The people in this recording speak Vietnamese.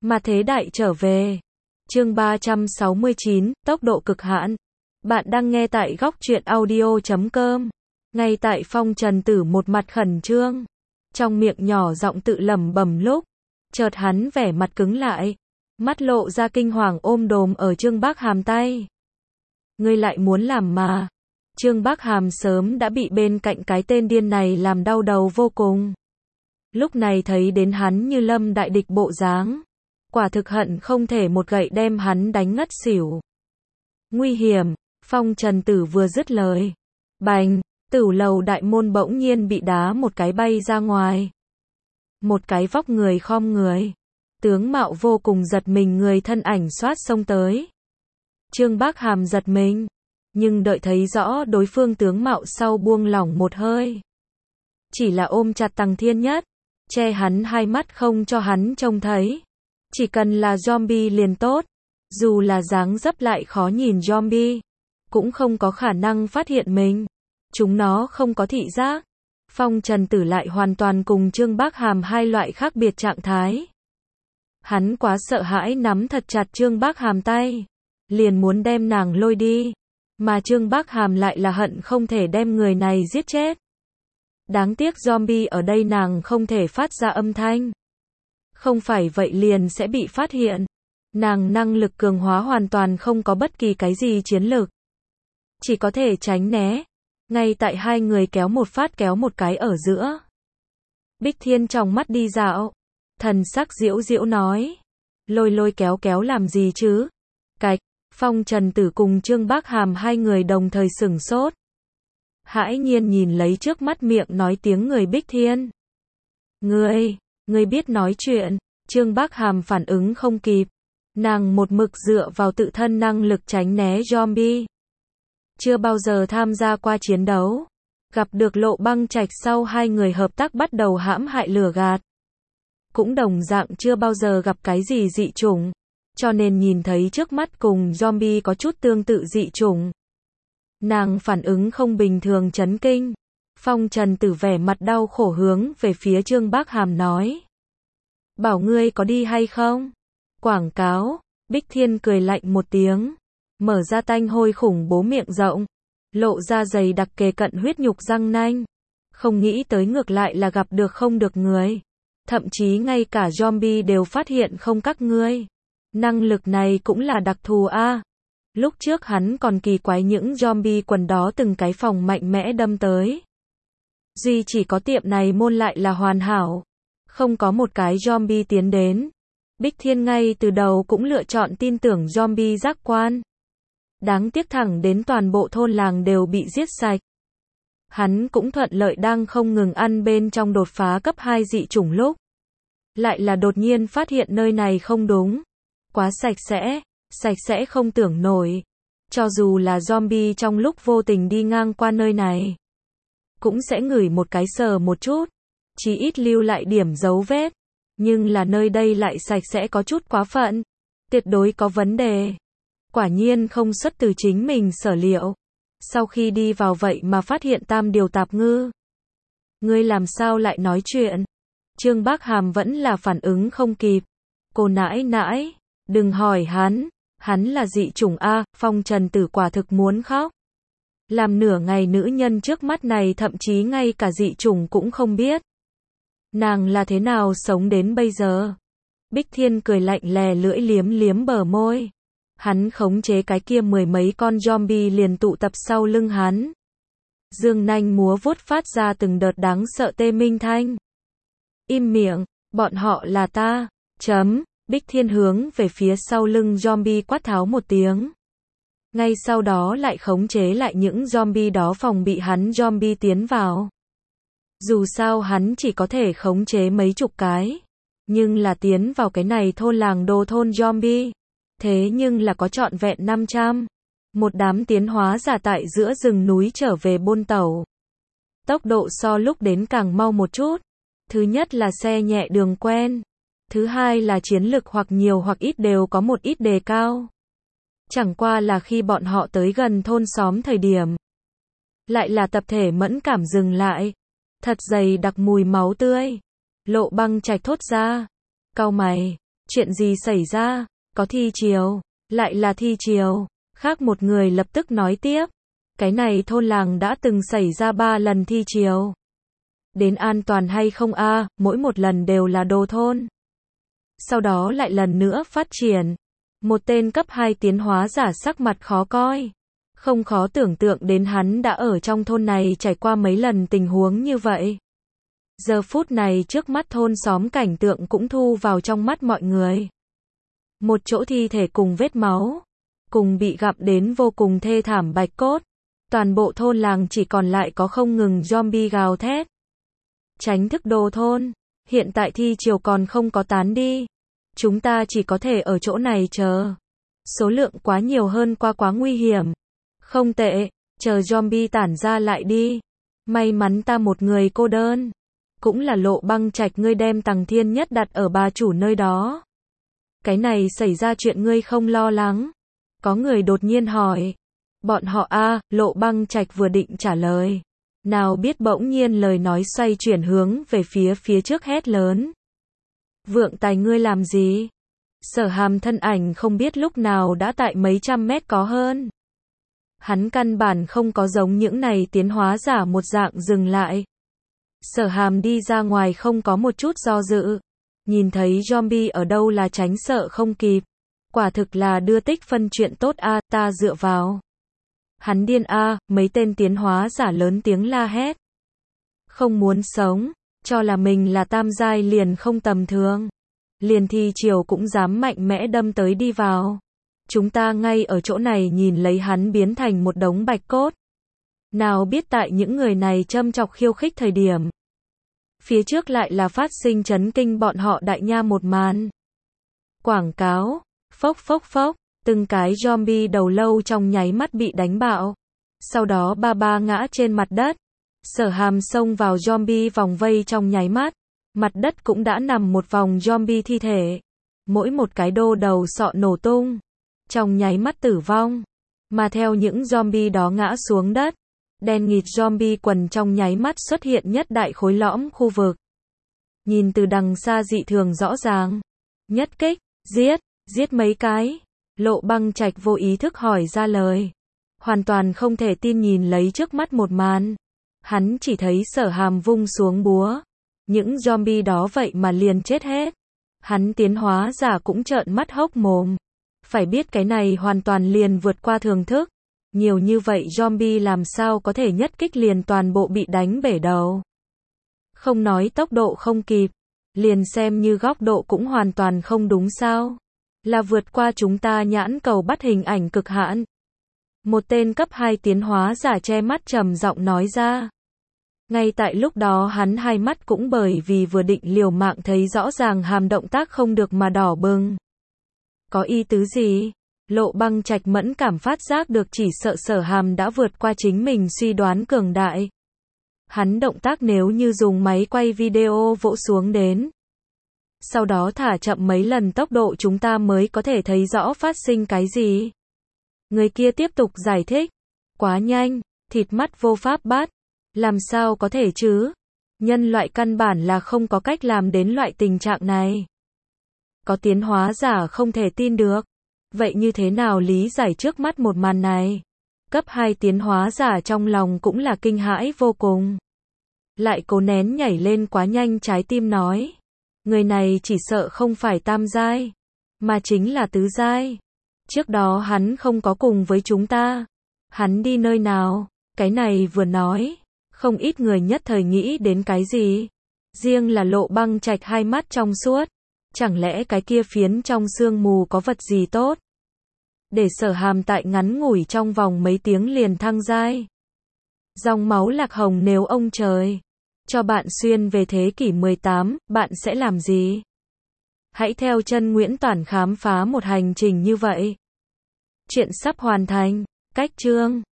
Mà thế đại trở về. Chương 369, tốc độ cực hạn. Bạn đang nghe tại góc truyện audio.com. Ngay tại Phong Trần Tử một mặt khẩn trương, trong miệng nhỏ giọng tự lẩm bẩm lúc, chợt hắn vẻ mặt cứng lại, mắt lộ ra kinh hoàng ôm đồm ở Trương Bác Hàm tay. Ngươi lại muốn làm mà. Trương Bác Hàm sớm đã bị bên cạnh cái tên điên này làm đau đầu vô cùng. Lúc này thấy đến hắn như lâm đại địch bộ dáng, quả thực hận không thể một gậy đem hắn đánh ngất xỉu. Nguy hiểm, Phong Trần Tử vừa dứt lời. Bành, tửu lầu đại môn bỗng nhiên bị đá một cái bay ra ngoài. Một cái vóc người khom người, tướng mạo vô cùng giật mình người thân ảnh xoát xông tới. Trương Bác Hàm giật mình, nhưng đợi thấy rõ đối phương tướng mạo sau buông lỏng một hơi. Chỉ là ôm chặt Tằng Thiên Nhất, che hắn hai mắt không cho hắn trông thấy. Chỉ cần là zombie liền tốt, dù là dáng dấp lại khó nhìn zombie, cũng không có khả năng phát hiện mình. Chúng nó không có thị giác. Phong Trần Tử lại hoàn toàn cùng Trương Bác Hàm hai loại khác biệt trạng thái. Hắn quá sợ hãi nắm thật chặt Trương Bác Hàm tay, liền muốn đem nàng lôi đi. Mà Trương Bác Hàm lại là hận không thể đem người này giết chết. Đáng tiếc zombie ở đây nàng không thể phát ra âm thanh. Không phải vậy liền sẽ bị phát hiện. Nàng năng lực cường hóa hoàn toàn không có bất kỳ cái gì chiến lược. Chỉ có thể tránh né. Ngay tại hai người kéo một phát kéo một cái ở giữa. Bích Thiên trong mắt đi dạo. Thần sắc diễu diễu nói. Lôi lôi kéo kéo làm gì chứ? Cạch, Phong Trần Tử cùng Trương Bác Hàm hai người đồng thời sửng sốt. Hãi nhiên nhìn lấy trước mắt miệng nói tiếng người Bích Thiên. Ngươi biết nói chuyện. Trương Bác Hàm phản ứng không kịp. Nàng một mực dựa vào tự thân năng lực tránh né zombie. Chưa bao giờ tham gia qua chiến đấu. Gặp được Lộ Băng Trạch sau hai người hợp tác bắt đầu hãm hại lừa gạt. Cũng đồng dạng chưa bao giờ gặp cái gì dị chủng. Cho nên nhìn thấy trước mắt cùng zombie có chút tương tự dị chủng. Nàng phản ứng không bình thường chấn kinh. Phong Trần Tử vẻ mặt đau khổ hướng về phía Trương Bác Hàm nói. Bảo ngươi có đi hay không? Quảng cáo. Bích Thiên cười lạnh một tiếng. Mở ra tanh hôi khủng bố miệng rộng. Lộ ra dày đặc kề cận huyết nhục răng nanh. Không nghĩ tới ngược lại là gặp được không được người. Thậm chí ngay cả zombie đều phát hiện không các ngươi. Năng lực này cũng là đặc thù a. Lúc trước hắn còn kỳ quái những zombie quần đó từng cái phòng mạnh mẽ đâm tới. Duy chỉ có tiệm này môn lại là hoàn hảo. Không có một cái zombie tiến đến. Bích Thiên ngay từ đầu cũng lựa chọn tin tưởng zombie giác quan. Đáng tiếc thẳng đến toàn bộ thôn làng đều bị giết sạch. Hắn cũng thuận lợi đang không ngừng ăn bên trong đột phá cấp 2 dị chủng lúc. Lại là đột nhiên phát hiện nơi này không đúng. Quá sạch sẽ không tưởng nổi. Cho dù là zombie trong lúc vô tình đi ngang qua nơi này, cũng sẽ ngửi một cái sờ một chút. Chỉ ít lưu lại điểm dấu vết. Nhưng là nơi đây lại sạch sẽ có chút quá phận. Tuyệt đối có vấn đề. Quả nhiên không xuất từ chính mình sở liệu. Sau khi đi vào vậy mà phát hiện tam điều tạp ngư. Ngươi làm sao lại nói chuyện? Trương Bác Hàm vẫn là phản ứng không kịp. Cô nãi, đừng hỏi hắn là dị chủng A. Phong Trần Tử quả thực muốn khóc. Làm nửa ngày nữ nhân trước mắt này thậm chí ngay cả dị chủng cũng không biết. Nàng là thế nào sống đến bây giờ? Bích Thiên cười lạnh lè lưỡi liếm liếm bờ môi. Hắn khống chế cái kia mười mấy con zombie liền tụ tập sau lưng hắn. Dương nanh múa vuốt phát ra từng đợt đáng sợ tê minh thanh. Im miệng, bọn họ là ta. Bích Thiên hướng về phía sau lưng zombie quát tháo một tiếng. Ngay sau đó lại khống chế lại những zombie đó phòng bị hắn zombie tiến vào. Dù sao hắn chỉ có thể khống chế mấy chục cái. Nhưng là tiến vào cái này thôn làng đồ thôn zombie. Thế nhưng là có trọn vẹn 500. Một đám tiến hóa giả tại giữa rừng núi trở về buôn tàu. Tốc độ so lúc đến càng mau một chút. Thứ nhất là xe nhẹ đường quen. Thứ hai là chiến lực hoặc nhiều hoặc ít đều có một ít đề cao. Chẳng qua là khi bọn họ tới gần thôn xóm thời điểm. Lại là tập thể mẫn cảm dừng lại. Thật dày đặc mùi máu tươi. Lộ Băng Trạch thốt ra. Cau mày. Chuyện gì xảy ra? Có thi chiều. Lại là thi chiều. Khác một người lập tức nói tiếp. Cái này thôn làng đã từng xảy ra 3 lần thi chiều. Đến an toàn hay không a, mỗi một lần đều là đồ thôn. Sau đó lại lần nữa phát triển. Một tên cấp 2 tiến hóa giả sắc mặt khó coi. Không khó tưởng tượng đến hắn đã ở trong thôn này trải qua mấy lần tình huống như vậy. Giờ phút này trước mắt thôn xóm cảnh tượng cũng thu vào trong mắt mọi người. Một chỗ thi thể cùng vết máu, cùng bị gặm đến vô cùng thê thảm bạch cốt. Toàn bộ thôn làng chỉ còn lại có không ngừng zombie gào thét. Tránh thức đồ thôn, hiện tại thi chiều còn không có tán đi. Chúng ta chỉ có thể ở chỗ này chờ. Số lượng quá nhiều hơn quá nguy hiểm. Không tệ, chờ zombie tản ra lại đi. May mắn ta một người cô đơn. Cũng là Lộ Băng Trạch ngươi đem Tằng Thiên Nhất đặt ở bà chủ nơi đó. Cái này xảy ra chuyện ngươi không lo lắng. Có người đột nhiên hỏi. Bọn họ Lộ Băng Trạch vừa định trả lời. Nào biết bỗng nhiên lời nói xoay chuyển hướng về phía trước hét lớn. Vượng Tài ngươi làm gì? Sở Hàm thân ảnh không biết lúc nào đã tại mấy trăm mét có hơn. Hắn căn bản không có giống những này tiến hóa giả một dạng dừng lại. Sở Hàm đi ra ngoài không có một chút do dự. Nhìn thấy zombie ở đâu là tránh sợ không kịp. Quả thực là đưa tích phân chuyện tốt ta dựa vào. Hắn điên mấy tên tiến hóa giả lớn tiếng la hét. Không muốn sống, cho là mình là tam giai liền không tầm thường. Liền thi chiều cũng dám mạnh mẽ đâm tới đi vào. Chúng ta ngay ở chỗ này nhìn lấy hắn biến thành một đống bạch cốt. Nào biết tại những người này châm chọc khiêu khích thời điểm. Phía trước lại là phát sinh chấn kinh bọn họ đại nha một màn. Quảng cáo, phốc phốc phốc, từng cái zombie đầu lâu trong nháy mắt bị đánh bạo. Sau đó ba ngã trên mặt đất. Sở Hàm xông vào zombie vòng vây trong nháy mắt. Mặt đất cũng đã nằm một vòng zombie thi thể. Mỗi một cái đô đầu sọ nổ tung. Trong nháy mắt tử vong. Mà theo những zombie đó ngã xuống đất. Đen nghịt zombie quần trong nháy mắt xuất hiện nhất đại khối lõm khu vực. Nhìn từ đằng xa dị thường rõ ràng. Nhất kích, giết mấy cái. Lộ Băng Trạch vô ý thức hỏi ra lời. Hoàn toàn không thể tin nhìn lấy trước mắt một màn. Hắn chỉ thấy Sở Hàm vung xuống búa. Những zombie đó vậy mà liền chết hết. Hắn tiến hóa giả cũng trợn mắt hốc mồm. Phải biết cái này hoàn toàn liền vượt qua thường thức. Nhiều như vậy zombie làm sao có thể nhất kích liền toàn bộ bị đánh bể đầu. Không nói tốc độ không kịp. Liền xem như góc độ cũng hoàn toàn không đúng sao. Là vượt qua chúng ta nhãn cầu bắt hình ảnh cực hạn. Một tên cấp 2 tiến hóa giả che mắt trầm giọng nói ra. Ngay tại lúc đó hắn hai mắt cũng bởi vì vừa định liều mạng thấy rõ ràng Hàm động tác không được mà đỏ bừng. Có ý tứ gì? Lộ Băng Trạch mẫn cảm phát giác được chỉ sợ Sở Hàm đã vượt qua chính mình suy đoán cường đại. Hắn động tác nếu như dùng máy quay video vỗ xuống đến. Sau đó thả chậm mấy lần tốc độ chúng ta mới có thể thấy rõ phát sinh cái gì. Người kia tiếp tục giải thích. Quá nhanh, thịt mắt vô pháp bắt. Làm sao có thể chứ? Nhân loại căn bản là không có cách làm đến loại tình trạng này. Có tiến hóa giả không thể tin được. Vậy như thế nào lý giải trước mắt một màn này? Cấp 2 tiến hóa giả trong lòng cũng là kinh hãi vô cùng. Lại cố nén nhảy lên quá nhanh trái tim nói. Người này chỉ sợ không phải tam giai, mà chính là tứ giai. Trước đó hắn không có cùng với chúng ta. Hắn đi nơi nào? Cái này vừa nói, không ít người nhất thời nghĩ đến cái gì. Riêng là Lộ Băng Trạch hai mắt trong suốt. Chẳng lẽ cái kia phiến trong sương mù có vật gì tốt? Để Sở Hàm tại ngắn ngủi trong vòng mấy tiếng liền thăng giai. Dòng máu lạc hồng nếu ông trời cho bạn xuyên về thế kỷ 18, bạn sẽ làm gì? Hãy theo chân Nguyễn Toản khám phá một hành trình như vậy. Chuyện sắp hoàn thành. Cách chương